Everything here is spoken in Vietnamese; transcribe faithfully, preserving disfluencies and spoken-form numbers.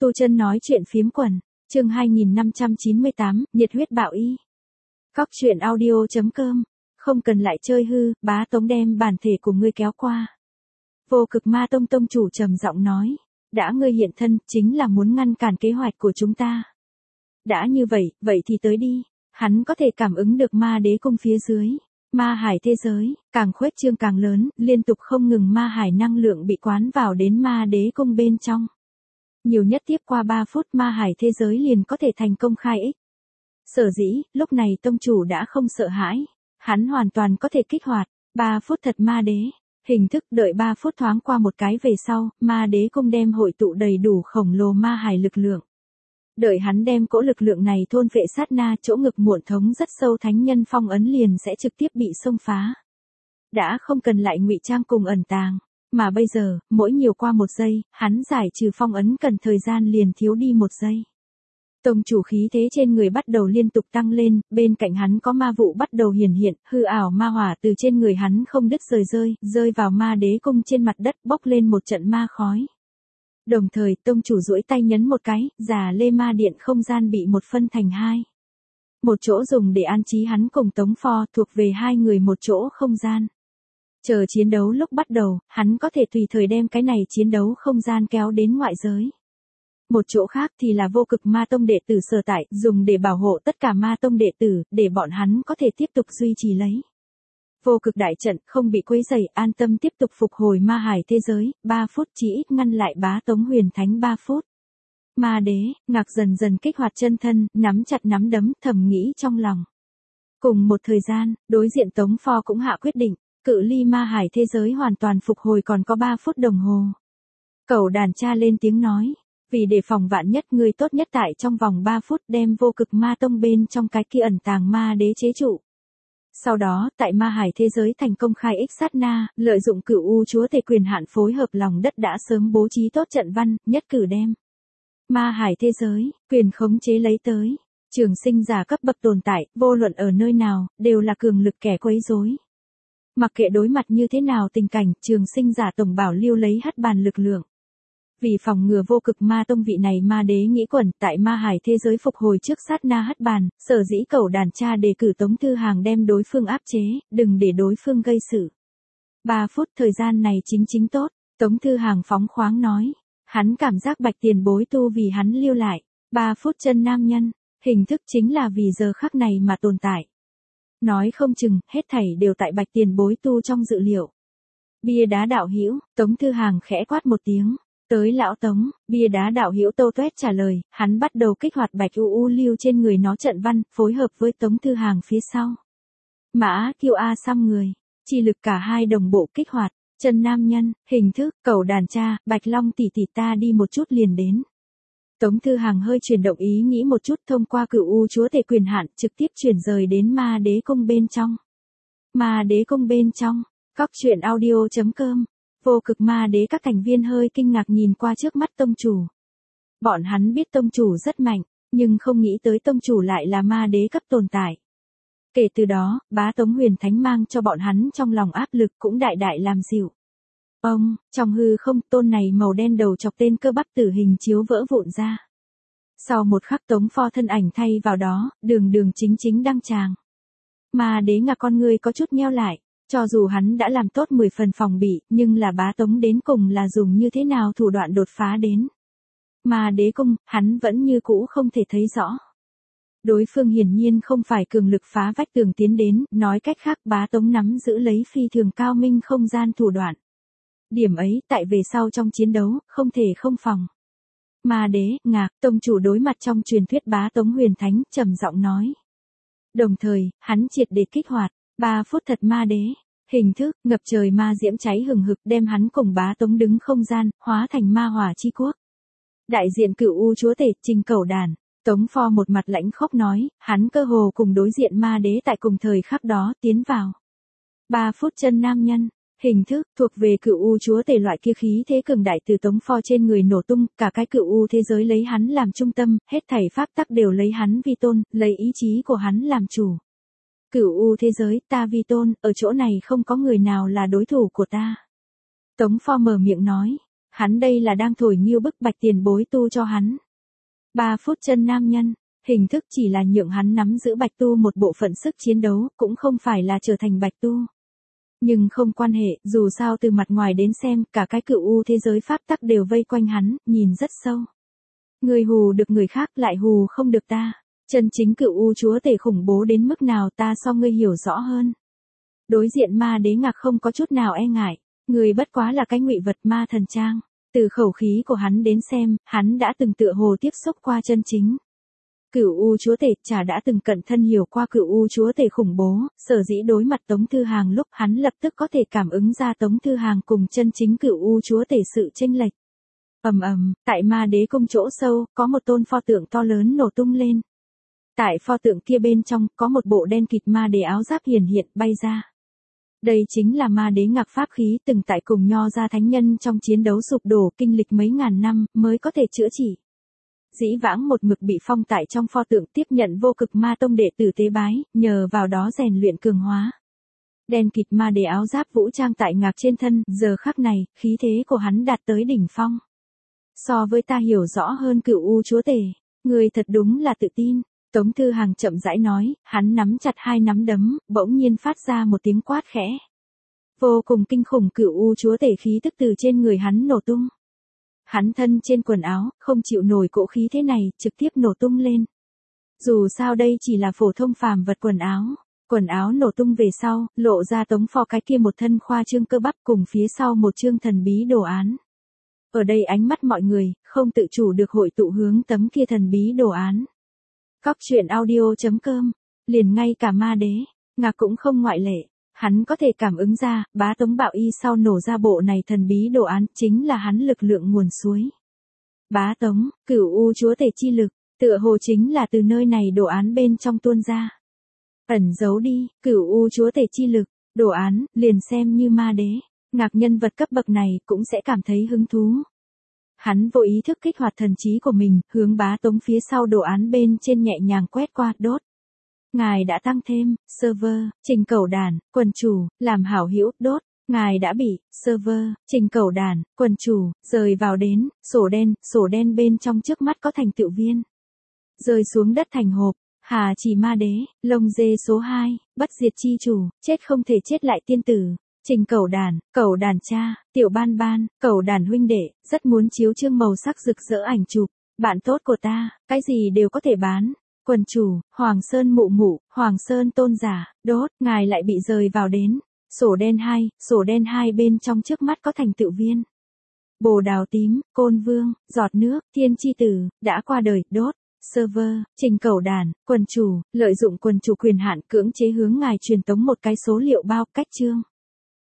Tu Chân nói chuyện phiếm quần, chương hai nghìn năm trăm chín mươi tám, nhiệt huyết bạo y. Cóc truyện audio chấm com, không cần lại chơi hư, bá tống đem bản thể của ngươi kéo qua. Vô Cực Ma Tông tông chủ trầm giọng nói, đã ngươi hiện thân, chính là muốn ngăn cản kế hoạch của chúng ta. Đã như vậy, vậy thì tới đi. Hắn có thể cảm ứng được ma đế cung phía dưới. Ma hải thế giới, càng khuếch trương càng lớn, liên tục không ngừng ma hải năng lượng bị quán vào đến ma đế cung bên trong. Nhiều nhất tiếp qua ba phút ma hải thế giới liền có thể thành công khai ích. Sở dĩ, lúc này tông chủ đã không sợ hãi. Hắn hoàn toàn có thể kích hoạt. ba phút thật ma đế. Hình thức đợi ba phút thoáng qua một cái về sau, ma đế cung đem hội tụ đầy đủ khổng lồ ma hải lực lượng. Đợi hắn đem cỗ lực lượng này thôn vệ sát na, chỗ ngực muộn thống rất sâu thánh nhân phong ấn liền sẽ trực tiếp bị xông phá. Đã không cần lại ngụy trang cùng ẩn tàng, mà bây giờ, mỗi nhiều qua một giây, hắn giải trừ phong ấn cần thời gian liền thiếu đi một giây. Tông chủ khí thế trên người bắt đầu liên tục tăng lên, bên cạnh hắn có ma vụ bắt đầu hiển hiện, hư ảo ma hỏa từ trên người hắn không đứt rời rơi, rơi vào ma đế cung trên mặt đất bốc lên một trận ma khói. Đồng thời, tông chủ duỗi tay nhấn một cái, già lê ma điện không gian bị một phân thành hai. Một chỗ dùng để an trí hắn cùng Tống Pho thuộc về hai người một chỗ không gian. Chờ chiến đấu lúc bắt đầu, hắn có thể tùy thời đem cái này chiến đấu không gian kéo đến ngoại giới. Một chỗ khác thì là Vô Cực Ma Tông đệ tử sở tại, dùng để bảo hộ tất cả ma tông đệ tử, để bọn hắn có thể tiếp tục duy trì lấy. Vô Cực đại trận không bị quấy rầy, an tâm tiếp tục phục hồi ma hải thế giới, ba phút chỉ ít ngăn lại bá tống huyền thánh ba phút. Ma đế, ngạc dần dần kích hoạt chân thân, nắm chặt nắm đấm, thầm nghĩ trong lòng. Cùng một thời gian, đối diện Tống Pho cũng hạ quyết định, cự ly ma hải thế giới hoàn toàn phục hồi còn có ba phút đồng hồ. Cẩu đàn cha lên tiếng nói, vì đề phòng vạn nhất ngươi tốt nhất tại trong vòng ba phút đem Vô Cực Ma Tông bên trong cái kia ẩn tàng ma đế chế trụ. Sau đó, tại ma hải thế giới thành công khai ích sát na, lợi dụng cửu u chúa tể quyền hạn phối hợp lòng đất đã sớm bố trí tốt trận văn, nhất cử đem ma hải thế giới, quyền khống chế lấy tới. Trường sinh giả cấp bậc tồn tại, vô luận ở nơi nào, đều là cường lực kẻ quấy rối. Mặc kệ đối mặt như thế nào tình cảnh, trường sinh giả tổng bảo lưu lấy hất bàn lực lượng. Vì phòng ngừa Vô Cực Ma Tông vị này ma đế nghĩ quẩn tại ma hải thế giới phục hồi trước sát na hất bàn, sở dĩ cẩu đàn cha đề cử Tống Thư Hàng đem đối phương áp chế, đừng để đối phương gây sự. ba phút thời gian này chính chính tốt, Tống Thư Hàng phóng khoáng nói. Hắn cảm giác Bạch tiền bối tu vì hắn lưu lại. ba phút chân nam nhân, hình thức chính là vì giờ khắc này mà tồn tại. Nói không chừng, hết thảy đều tại Bạch tiền bối tu trong dự liệu. Bia đá đạo hữu, Tống Thư Hàng khẽ quát một tiếng. Tới lão Tống, bia đá đạo hữu Tô Tuét trả lời, hắn bắt đầu kích hoạt Bạch U U lưu trên người nó trận văn, phối hợp với Tống Thư Hàng phía sau. Mã Kiêu A xăm người, chi lực cả hai đồng bộ kích hoạt, chân nam nhân, hình thức, cẩu đàn cha, Bạch Long tỷ tỷ ta đi một chút liền đến. Tống Thư Hàng hơi chuyển động ý nghĩ một chút thông qua cửu u chúa tể quyền hạn trực tiếp chuyển rời đến ma đế cung bên trong. Ma đế cung bên trong, cóc truyện audio chấm com. Vô Cực ma đế các thành viên hơi kinh ngạc nhìn qua trước mắt tông chủ. Bọn hắn biết tông chủ rất mạnh, nhưng không nghĩ tới tông chủ lại là ma đế cấp tồn tại. Kể từ đó, bá tống huyền thánh mang cho bọn hắn trong lòng áp lực cũng đại đại làm dịu. Ông, trong hư không tôn này màu đen đầu chọc tên cơ bắp tử hình chiếu vỡ vụn ra. Sau một khắc Tống Pho thân ảnh thay vào đó, đường đường chính chính đăng tràng. Ma đế ngạc con người có chút nheo lại. Cho dù hắn đã làm tốt mười phần phòng bị, nhưng là bá tống đến cùng là dùng như thế nào thủ đoạn đột phá đến. Mà đế cung, hắn vẫn như cũ không thể thấy rõ. Đối phương hiển nhiên không phải cường lực phá vách tường tiến đến, nói cách khác bá tống nắm giữ lấy phi thường cao minh không gian thủ đoạn. Điểm ấy, tại về sau trong chiến đấu, không thể không phòng. Ma đế, ngạc, tông chủ đối mặt trong truyền thuyết bá tống huyền thánh, trầm giọng nói. Đồng thời, hắn triệt để kích hoạt. ba phút thật ma đế, hình thức, ngập trời ma diễm cháy hừng hực đem hắn cùng bá tống đứng không gian, hóa thành ma hỏa chi quốc. Đại diện cửu u chúa tể, Trình Cẩu Đàn, Tống Pho một mặt lãnh khốc nói, hắn cơ hồ cùng đối diện ma đế tại cùng thời khắc đó, tiến vào. ba phút chân nam nhân, hình thức, thuộc về cửu u chúa tể loại kia khí thế cường đại từ Tống Pho trên người nổ tung, cả cái cửu u thế giới lấy hắn làm trung tâm, hết thảy pháp tắc đều lấy hắn vi tôn, lấy ý chí của hắn làm chủ. Cửu u thế giới, ta vi tôn, ở chỗ này không có người nào là đối thủ của ta. Tống Pho mở miệng nói, Hắn đây là đang thổi nghiêu bức bạch tiền bối tu cho hắn. Ba phút chân nam nhân, hình thức chỉ là nhượng hắn nắm giữ bạch tu một bộ phận sức chiến đấu, cũng không phải là trở thành bạch tu. Nhưng không quan hệ, dù sao từ mặt ngoài đến xem, cả cái cựu u thế giới pháp tắc đều vây quanh hắn, nhìn rất sâu. Người hù được người khác lại hù không được ta. Chân chính cựu u chúa tể khủng bố đến mức nào ta so ngươi hiểu rõ hơn. Đối diện ma đế ngạc không có chút nào e ngại, người bất quá là cái ngụy vật ma thần trang. Từ khẩu khí của hắn đến xem, hắn đã từng tựa hồ tiếp xúc qua chân chính. Cửu U chúa tể chả đã từng cận thân hiểu qua cửu U chúa tể khủng bố, sở dĩ đối mặt Tống Thư Hàng lúc hắn lập tức có thể cảm ứng ra Tống Thư Hàng cùng chân chính cửu U chúa tể sự chênh lệch. Ầm ầm, tại ma đế cung chỗ sâu, có một tôn pho tượng to lớn nổ tung lên. Tại pho tượng kia bên trong, có một bộ đen kịt ma đế áo giáp hiển hiện bay ra. Đây chính là ma đế ngạc pháp khí từng tại cùng Nho gia thánh nhân trong chiến đấu sụp đổ kinh lịch mấy ngàn năm mới có thể chữa trị. Dĩ vãng một mực bị phong tại trong pho tượng tiếp nhận vô cực ma tông đệ tử tế bái, nhờ vào đó rèn luyện cường hóa. Đen kịt ma đế áo giáp vũ trang tại ngạc trên thân, giờ khắc này, khí thế của hắn đạt tới đỉnh phong. So với ta hiểu rõ hơn cửu U chúa tể, người thật đúng là tự tin. Tống Thư Hàng chậm rãi nói, hắn nắm chặt hai nắm đấm, bỗng nhiên phát ra một tiếng quát khẽ. Vô cùng kinh khủng cửu U chúa tể khí tức từ trên người hắn nổ tung. Hắn thân trên quần áo, không chịu nổi cỗ khí thế này, trực tiếp nổ tung lên. Dù sao đây chỉ là phổ thông phàm vật quần áo. Quần áo nổ tung về sau, lộ ra Tống Phò cái kia một thân khoa trương cơ bắp cùng phía sau một chương thần bí đồ án. Ở đây ánh mắt mọi người, không tự chủ được hội tụ hướng tấm kia thần bí đồ án. Cóc truyện audio chấm com, liền ngay cả ma đế, ngạc cũng không ngoại lệ. Hắn có thể cảm ứng ra, bá Tống Bạo Y sau nổ ra bộ này thần bí đồ án chính là hắn lực lượng nguồn suối. Bá Tống, cửu U chúa tể chi lực, tựa hồ chính là từ nơi này đồ án bên trong tuôn ra. Ẩn giấu đi, cửu U chúa tể chi lực, đồ án, liền xem như ma đế, ngạc nhân vật cấp bậc này cũng sẽ cảm thấy hứng thú. Hắn vô ý thức kích hoạt thần trí của mình, hướng bá Tống phía sau đồ án bên trên nhẹ nhàng quét qua, đốt. Ngài đã tăng thêm, server, trình cẩu đàn, quần chủ, làm hảo hữu, đốt. Ngài đã bị, server, trình cẩu đàn, quần chủ, rời vào đến, sổ đen, sổ đen bên trong trước mắt có thành tựu viên. Rơi xuống đất thành hộp, Hà Chỉ Ma Đế, lông dê số hai, bất diệt chi chủ, chết không thể chết lại tiên tử. Trình cẩu đàn, cẩu đàn cha, tiểu ban ban, cẩu đàn huynh đệ, rất muốn chiếu trương màu sắc rực rỡ ảnh chụp. Bạn tốt của ta, cái gì đều có thể bán. Quần chủ, Hoàng Sơn mụ mụ, Hoàng Sơn tôn giả, đốt, ngài lại bị rời vào đến. Sổ đen hai, sổ đen hai bên trong trước mắt có thành tựu viên. Bồ đào tím, Côn Vương, giọt nước, Thiên Chi Tử, đã qua đời, đốt. Server, trình cẩu đàn, quần chủ, lợi dụng quần chủ quyền hạn cưỡng chế hướng ngài truyền tống một cái số liệu bao cách chương.